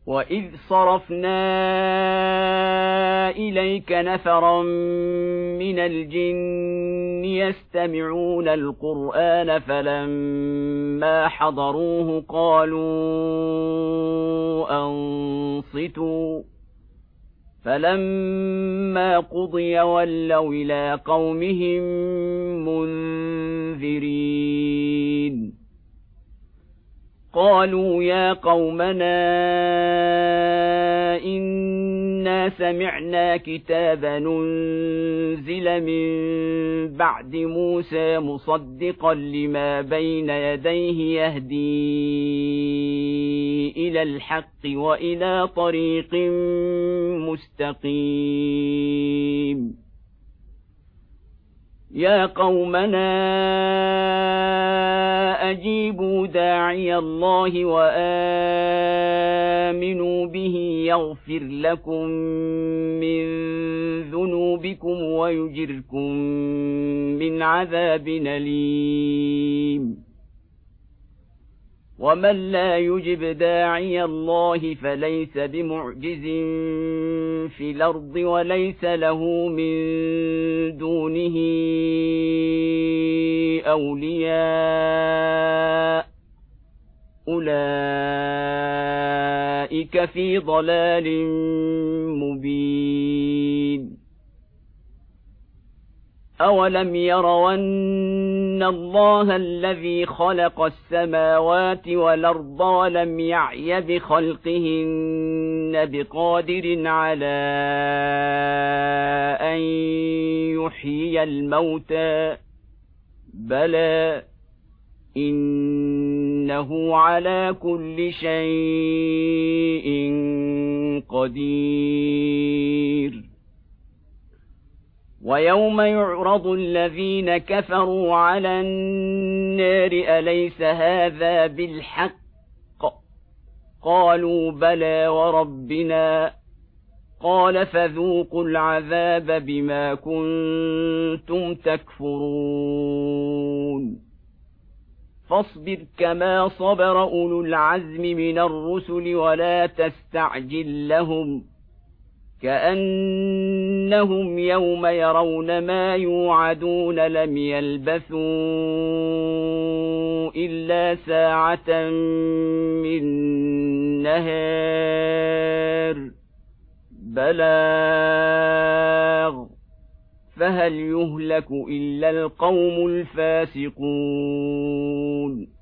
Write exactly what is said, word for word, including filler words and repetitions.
وإذ صرفنا إليك نفرا من الجن يستمعون القرآن فلما حضروه قالوا أنصتوا فلما قضي ولوا إلى قومهم منذرين قالوا يا قومنا إنا سمعنا كتابا أنزل من بعد موسى مصدقا لما بين يديه يهدي إلى الحق وإلى طريق مستقيم يا قومنا أجيبوا داعي الله وآمنوا به يغفر لكم من ذنوبكم ويجركم من عذاب أليم ومن لا يجب داعي الله فليس بمعجز في الأرض وليس له من دونه أولياء أولئك في ضلال مبين أولم يروا أن الله الذي خلق السماوات والأرض ولم يعي بخلقهن بقادر على أن يحيي الموتى بلى إنه على كل شيء قدير ويوم يعرض الذين كفروا على النار أليس هذا بالحق قالوا بلى وربنا قال فذوقوا العذاب بما كنتم تكفرون فاصبر كما صبر أولو العزم من الرسل ولا تستعجل لهم كأنهم يوم يرون ما يوعدون لم يلبثوا إلا ساعة من نهار بلاغ فهل يهلك إلا القوم الفاسقون